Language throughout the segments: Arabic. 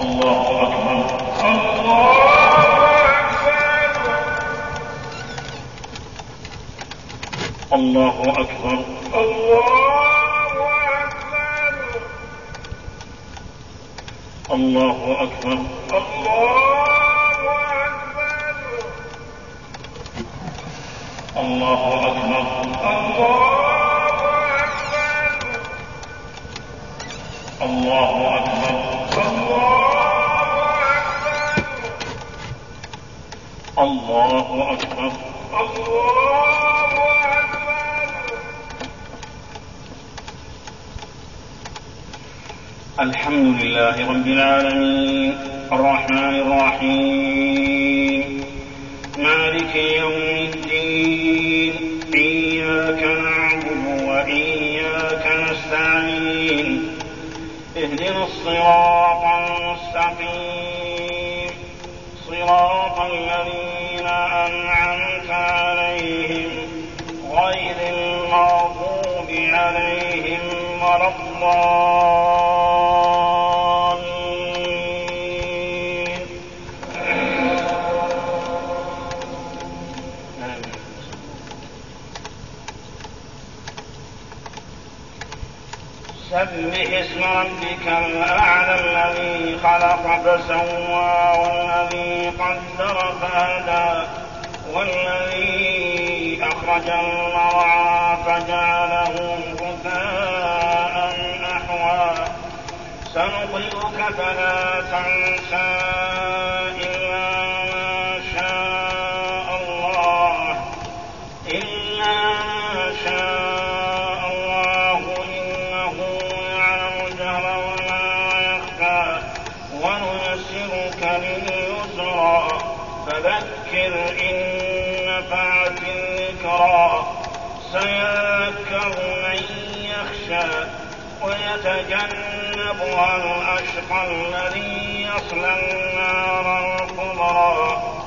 الله أكبر. الله أكبر. الله أكبر. الله أكبر. الله أكبر. الله أكبر. الحمد لله رب العالمين الرحمن الرحيم مالك يوم الدين إياك نعبد وإياك نستعين اهدنا الصراط المستقيم صراط الذين أنعمت عليهم غير المغضوب عليهم ولا الضالين. سبح اسم ربك الأعلى الذي خلق فسوى والذي قدر فهدى والذي أخرج المرعى فجعله غثاء أحوى سنقرئك فلا تنسى إلا ما شاء الله إنه يعلم الجهر وما يخفى ونيسرك لليسرى فذكر إن نفعت الذكرى سيذكر من يخشى ويتجنبها الأشقى الذي يصلى النار الكبرى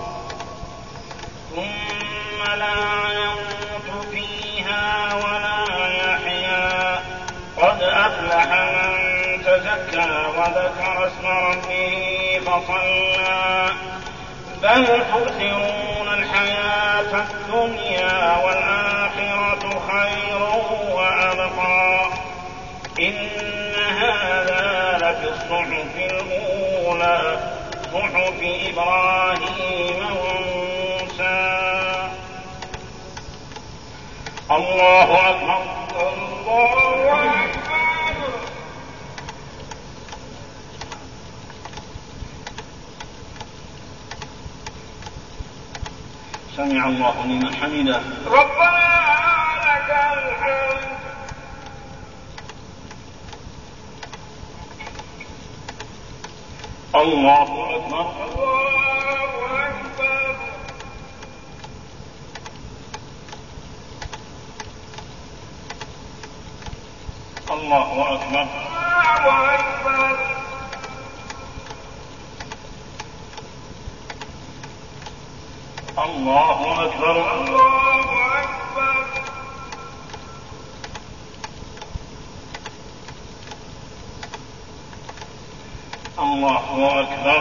ثم لا يموت فيها ولا يحيا قد أفلح من تزكى وذكر اسم ربه فصلى بل تؤثرون الحياة الدنيا والآخرة خير وأبقى إن هذا لفي الصحف الأولى صحف إبراهيم وموسى. الله أكبر. الله أكبر. سمع الله لمن حمده ربنا لك الحمد. الله أكبر. الله أكبر. الله أكبر. الله أكبر.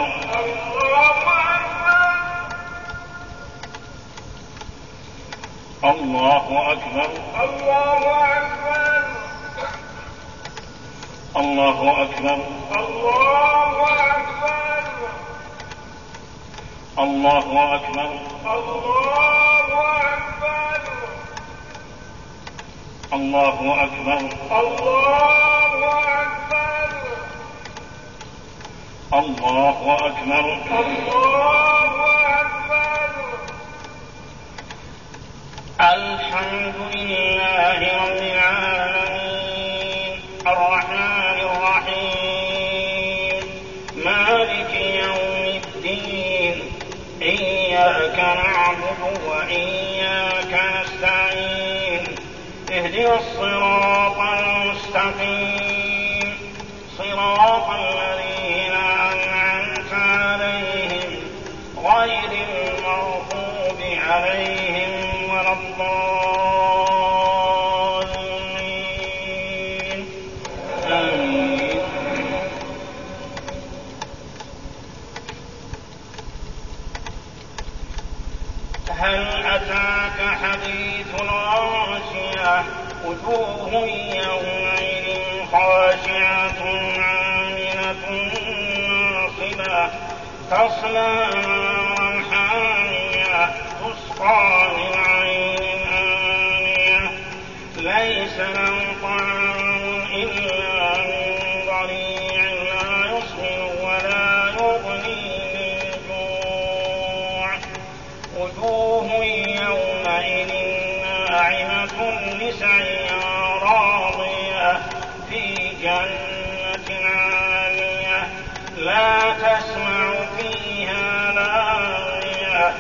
الله أكبر. الله أكبر. الله أكبر. الله أكبر. الله أكبر. الحمد لله رب العالمين الرحمن الرحيم مالك يوم الدين إياك نعبد وإياك نستعين اهدنا الصراط المستقيم صراط الذين أنعمت عليهم غير المغضوب عليهم ولا الضالين. آمين. تصلى نارا حامية تسقى من عين آنية ليس لهم طعام إلا من ضريع لا يسمن ولا يغني من جوع وجوه يومئذ ناعمة لسعيها راضية في جنة عالية لا تسمع فيها لاغية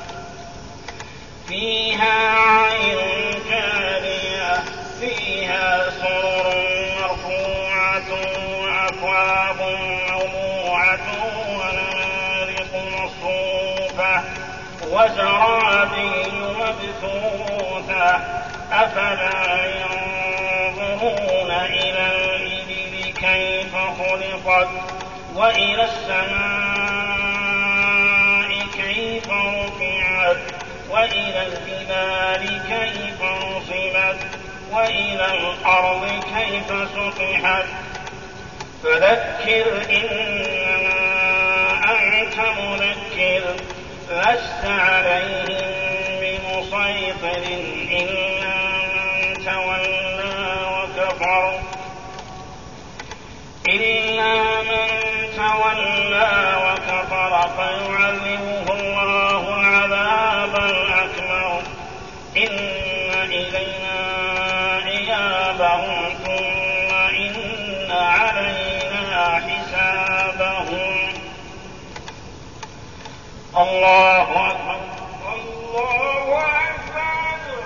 فيها عين جارية فيها سرر مرفوعة وأكواب موضوعة ونمارق مصفوفة وزرابي مبثوثة أفلا ينظرون إلى الإبل كيف خلقت وإلى السماء كيف رفعت وإلى الجبال كيف نصبت وإلى الأرض كيف سطحت فذكر إنما أنت مذكر لست عليهم بمسيطر إلا من تولى وكفر فيعذبه الله العذاب الأكبر إن إلينا إيابهم ثم إن علينا حسابهم. الله أكبر الله أكبر.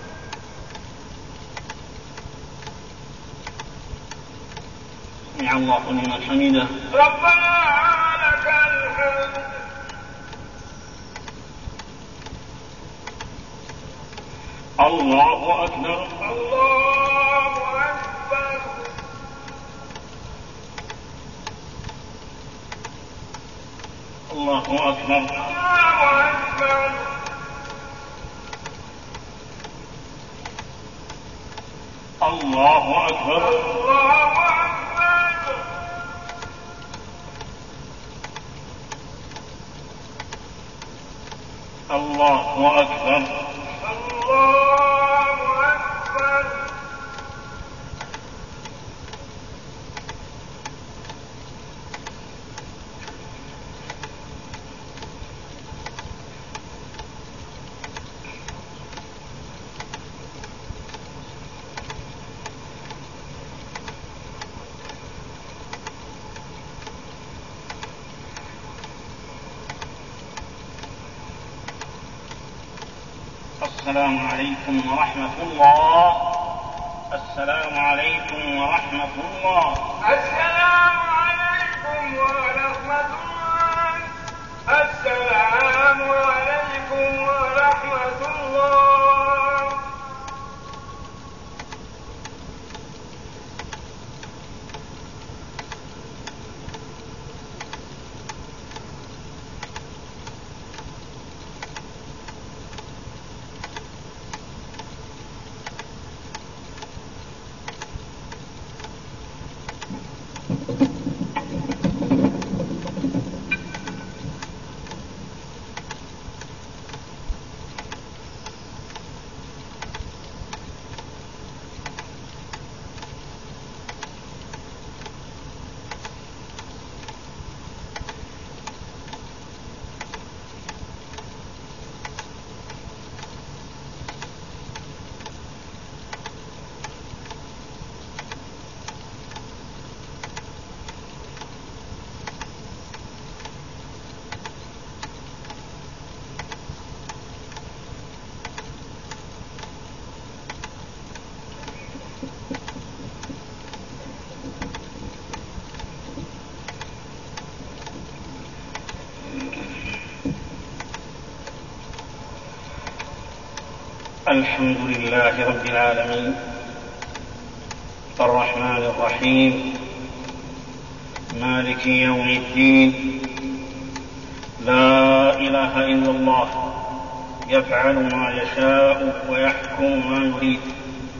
سمع الله لمن حمده ربنا لك الحمد. الله أكبر الله أكبر. الله أكبر الله أكبر. الله أكبر. الله أكبر. الله أكبر. الله أكبر. السلام عليكم ورحمة الله. السلام عليكم ورحمة الله. السلام عليكم ورحمة الله. السلام عليكم ورحمة الله. الحمد لله رب العالمين الرحمن الرحيم مالك يوم الدين. لا إله إلا الله يفعل ما يشاء ويحكم ما يريد.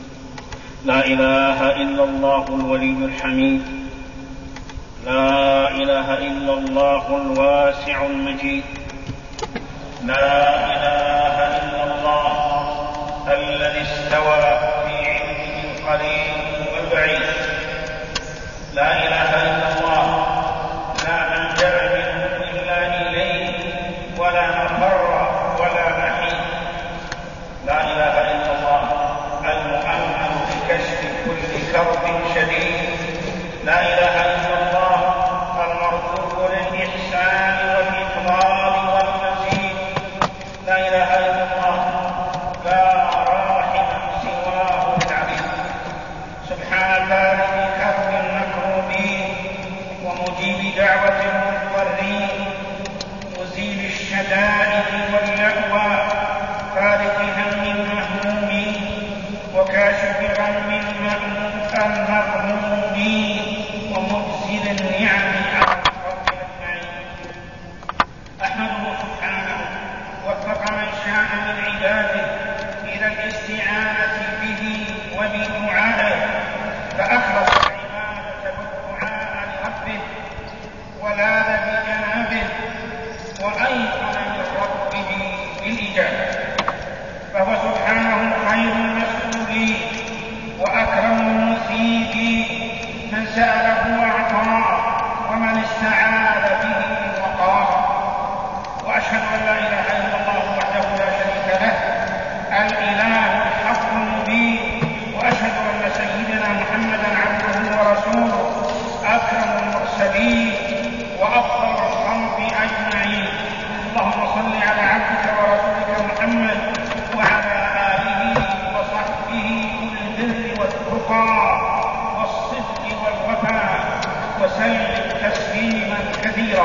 لا إله إلا الله الولي الحميد. لا إله إلا الله الواسع المجيد. لا إله إلا الله الذي استوى في علمه القريب والبعيد. لا إله إلا الله لا ملجأ منه إلا إليه ولا مفر ولا محيط. لا إله إلا الله المؤمن بكشف كل كرب شديد. لا إله إلا الله المرفوع للإحسان والإفضال والمزيد. لا إله إلا الله لا راحم سواه العبيد. سبحان فارق كرب المكروبين ومجيب دعوة المضطرين مزيل الشدائد واللأوى فارق هم المهمومين وكاشف غم المغمومين ومبذل النعم على الخلق أجمعين. أحمده سبحانه وفق من شاء من عباده إلى الاستعانة به وبدعائه فأخلص العبادة والدعاء لربه ولاذ بجنابه وأيقن من ربه بالإجابة. فهو سبحانه خير المسؤولين وأكرم المثيبين من سأله وأعطاه ومن استعاذ به وقاه. وأشهد أن لا إله إلا الله وحده لا شريك له الإله الحق المبين. وأشهد أن سيدنا محمدا عبده ورسوله أكرم المرسلين وأفضل الخلق أجمعين. اللهم صل على عبدك ورسولك محمد وعلى آله وصحبه أولي البر والتقى والصدق والوفاء وسلم تسليما كثيرا.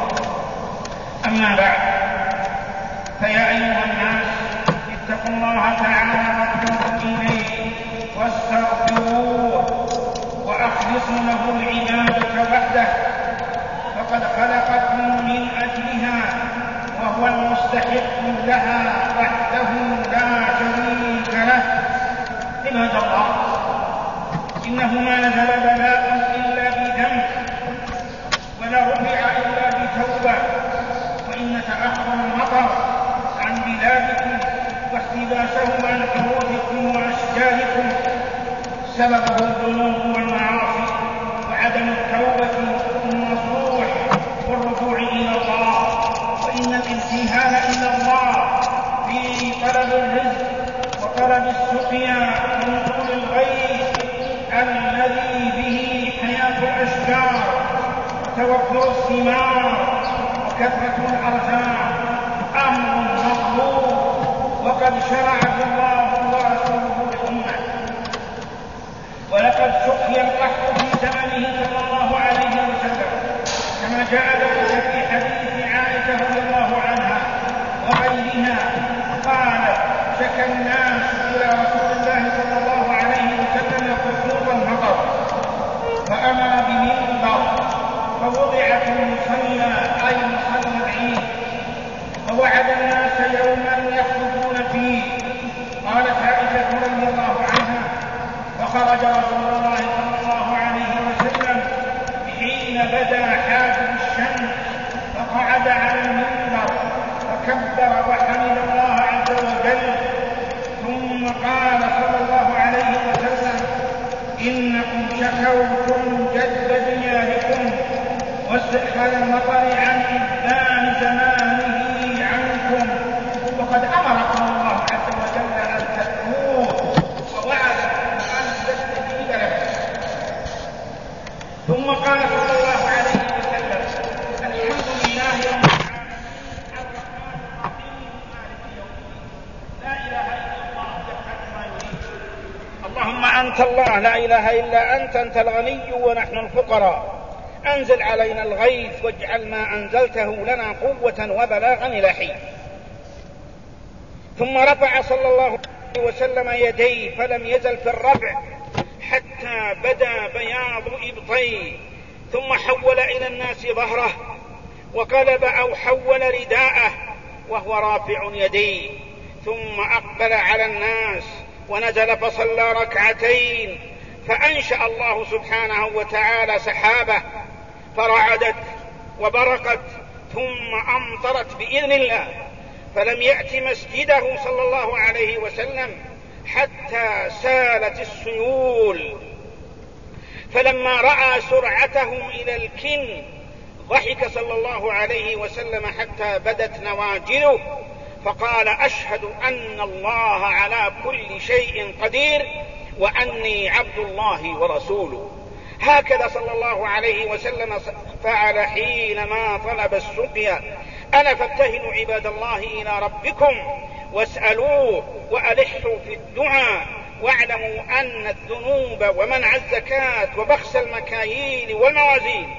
أما بعد، فيا أيها الناس اتقوا الله تعالى واتوبوا إليه واستغفروه وأخلصوا له العبادة وحده فقد خلقكم من أجلها وهو المستحق لها وحده لا شريك له. عباد الله، إنه ما نزل بلاء إلا بذنب ولا رفع إلا بتوبة. وإن تأخر المطر عن بلادكم واحتباسه عن حروبكم وأشجاركم سببه الذنوب والمعاصي وعدم التوبة النصوح والرجوع إلى الله. وإن الامتهان إلى الله في طلب الرزق وطلب السقيا ونزول الغيث الذي به حياة الأشجار وتوفر الثمار وكثرة الأرزاق أمر مطلوب وقد شرعه الله ورسوله للأمة. ولقد سقي القحط في زمنه صلى الله عليه وسلم كما جاء ذلك في حديث عائشة رضي الله عنها وغيرها قالت: شكى الناس إلى رسول الله صلى الله عليه وسلم خفوض المطر فأمر بمنبر فوضع في المصلى أي مصلى العيد فوعد الناس يوما يخطبون فيه. قالت عائشة رضي الله عنها: فخرج رسول الله صلى الله عليه وسلم حين بدا حاجب الشمس فقعد على المنبر فكبر وحمد الله عز وجل ثم قال صلى الله عليه وسلم: إنكم شكوتم جد دياركم واستئخار المطر عن إبدان زمانه عنكم وقد أمركم الله عز وجل أن تدعوه ووعدكم أن تستجيب له. ثم قال صلى الله عليه وسلم: الحمد لله رب العالمين الرحمن الرحيم مالك يوم الدين لا إله إلا الله يفعل ما يريد. اللهم أنت الله لا إله إلا أنت الغني ونحن الفقراء. أنزل علينا الغيث واجعل ما أنزلته لنا قوة وبلاغا إلى حين. ثم رفع صلى الله عليه وسلم يديه فلم يزل في الرفع حتى بدا بياض إبطيه ثم حول إلى الناس ظهره وقلب أو حول رداءه وهو رافع يديه ثم أقبل على الناس ونزل فصلى ركعتين فأنشأ الله سبحانه وتعالى سحابه فرعدت وبرقت ثم أمطرت بإذن الله، فلم يأت مسجده صلى الله عليه وسلم حتى سالت السيول. فلما رأى سرعتهم إلى الكن ضحك صلى الله عليه وسلم حتى بدت نواجذه، فقال: أشهد أن الله على كل شيء قدير وأني عبد الله ورسوله. هكذا صلى الله عليه وسلم فعل حينما طلب السقيا. ألا فابتهلوا عباد الله إلى ربكم واسألوه وألحوا في الدعاء، واعلموا أن الذنوب ومنع الزكاة وبخس المكاييل والموازين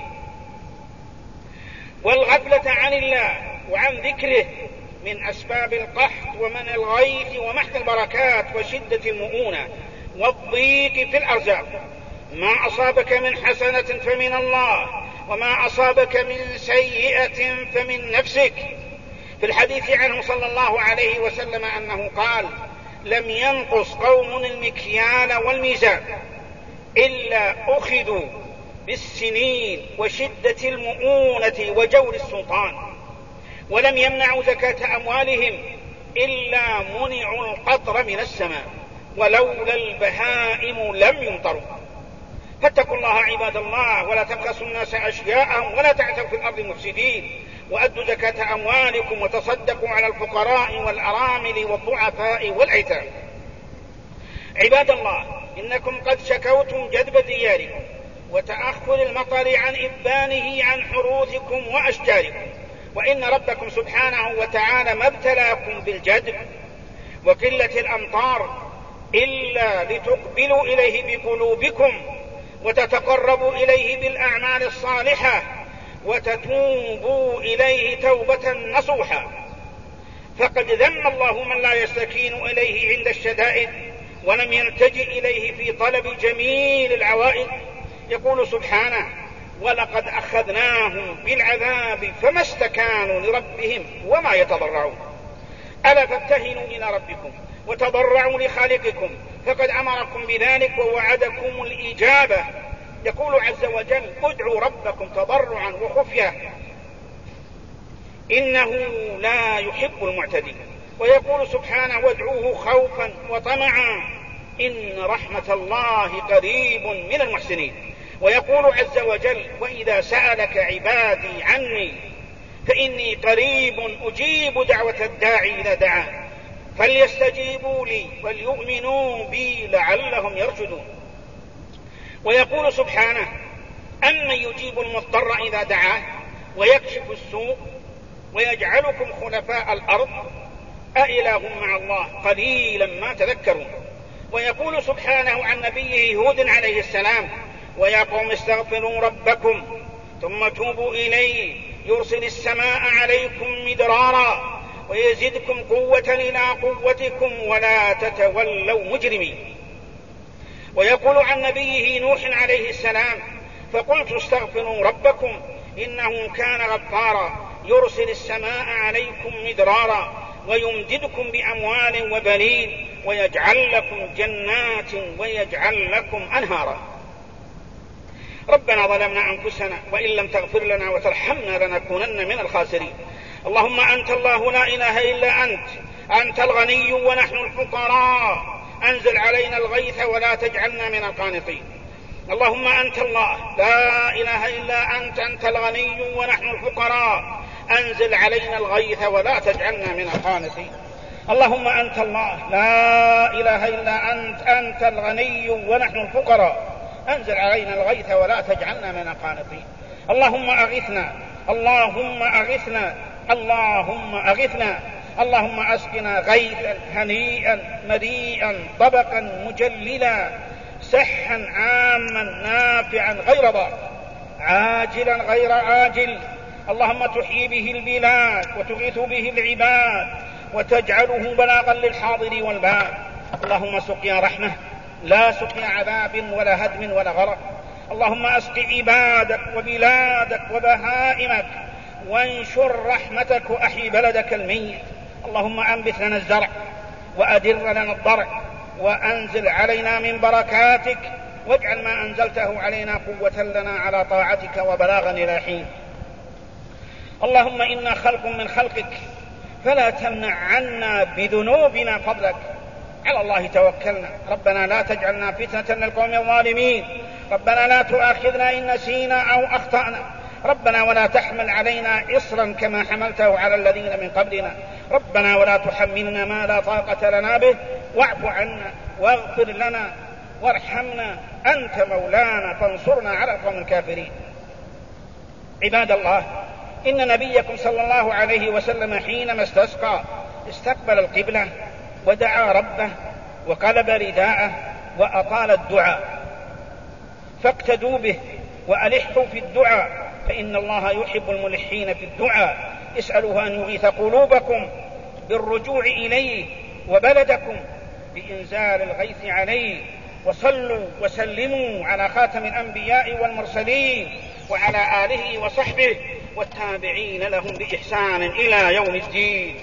والغفلة عن الله وعن ذكره من أسباب القحط ومنع الغيث ومحق البركات وشدة المؤونة والضيق في الأرزاق. ما أصابك من حسنة فمن الله، وما أصابك من سيئة فمن نفسك. في الحديث عنه صلى الله عليه وسلم أنه قال: لم ينقص قوم المكيال والميزان إلا أخذوا بالسنين وشدة المؤونة وجور السلطان، ولم يمنعوا زكاة أموالهم إلا منعوا القطر من السماء، ولولا البهائم لم يمطروا. فاتقوا الله عباد الله، ولا تبخسوا الناس أشياءهم، ولا تعثوا في الأرض مفسدين، وأدوا زكاة أموالكم، وتصدقوا على الفقراء والأرامل والضعفاء والأيتام. عباد الله، إنكم قد شكوتم جدب دياركم وتأخر المطر عن إبانه عن حروثكم وأشجاركم، وإن ربكم سبحانه وتعالى ما ابتلاكم بالجدب وقلة الأمطار إلا لتقبلوا إليه بقلوبكم وتتقربوا إليه بالأعمال الصالحة وتتوبوا إليه توبة نصوحا. فقد ذم الله من لا يستكين إليه عند الشدائد ولم يلتجئ إليه في طلب جميل العوائد. يقول سبحانه: ولقد أخذناهم بالعذاب فما استكانوا لربهم وما يتضرعون. ألا فابتهلوا إلى ربكم وتضرعوا لخالقكم، فقد أمركم بذلك ووعدكم الإجابة. يقول عز وجل: ادعوا ربكم تضرعا وخفية إنه لا يحب المعتدين. ويقول سبحانه: وادعوه خوفا وطمعا إن رحمة الله قريب من المحسنين. ويقول عز وجل: وإذا سألك عبادي عني فإني قريب أجيب دعوة الداعي إذا دعان فليستجيبوا لي وليؤمنوا بي لعلهم يرشدون. ويقول سبحانه: أمن يجيب المضطر إذا دعاه ويكشف السوء ويجعلكم خلفاء الأرض أإله مع الله قليلا ما تذكرون. ويقول سبحانه عن نبيه هود عليه السلام: ويا قوم استغفروا ربكم ثم توبوا إليه يرسل السماء عليكم مدرارا ويزدكم قوة إلى قوتكم ولا تتولوا مجرمين. ويقول عن نبيه نوح عليه السلام: فقلت استغفروا ربكم إنه كان غفارا يرسل السماء عليكم مدرارا ويمددكم بأموال وبنين ويجعل لكم جنات ويجعل لكم أنهارا. ربنا ظلمنا أنفسنا وإن لم تغفر لنا وترحمنا لنكونن من الخاسرين. اللهم أنت الله لا إله إلا أنت الغني ونحن الفقراء، أنزل علينا الغيث ولا تجعلنا من القانطين. اللهم أنت الله لا إله إلا أنت الغني ونحن الفقراء، أنزل علينا الغيث ولا تجعلنا من القانطين. اللهم أنت الله لا إله إلا أنت الغني ونحن الفقراء، أنزل علينا الغيث ولا تجعلنا من القانطين. اللهم أغثنا اللهم أغثنا اللهم أغثنا. اللهم أسقنا غيثا هنيئا مريئا طبقا مجللا سحا عاما نافعا غير ضار عاجلا غير آجل. اللهم تحيي به البلاد وتغيث به العباد وتجعله بلاغا للحاضر والباد. اللهم سقيا رحمة لا سقيا عذاب ولا هدم ولا غرق. اللهم أسق عبادك وبلادك وبهائمك وانشر رحمتك وأحيي بلدك الميت. اللهم أنبت لنا الزرع وأدر لنا الضرع وأنزل علينا من بركاتك واجعل ما أنزلته علينا قوة لنا على طاعتك وبلاغا إلى حين. اللهم إنا خلق من خلقك فلا تمنع عنا بذنوبنا فضلك. على الله توكلنا. ربنا لا تجعلنا فتنة للقوم الظالمين. ربنا لا تؤاخذنا إن نسينا أو أخطأنا. ربنا ولا تحمل علينا إصرا كما حملته على الذين من قبلنا. ربنا ولا تحملنا ما لا طاقة لنا به. واعف عنا واغفر لنا وارحمنا، أنت مولانا فانصرنا على القوم الكافرين. عباد الله، إن نبيكم صلى الله عليه وسلم حينما استسقى استقبل القبلة ودعا ربه وقلب رداءه وأطال الدعاء، فاقتدوا به وألحوا في الدعاء، فإن الله يحب الملحين في الدعاء. اسألوه أن يغيث قلوبكم بالرجوع إليه وبلدكم بإنزال الغيث عليه. وصلوا وسلموا على خاتم الأنبياء والمرسلين وعلى آله وصحبه والتابعين لهم بإحسان إلى يوم الدين.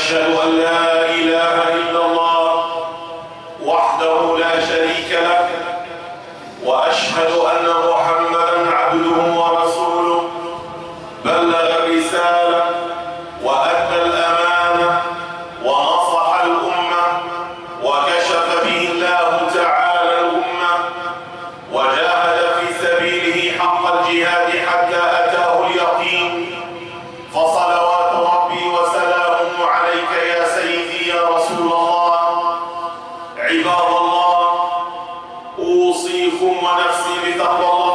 وأشهد أن لا إله إلا الله وحده لا شريك له وأشهد أن محمدًا عبده ورسوله بلغ الرسالة وأدى الأمانة ونصح الأمة وكشف به الله تعالى الأمة وجاهد في سبيله حق الجهاد حتى أتاه اليقين فصلوات ربي وسلامه عليك يا سيدي يا رسول الله. عباد الله، أوصيكم ونفسي بتقوى الله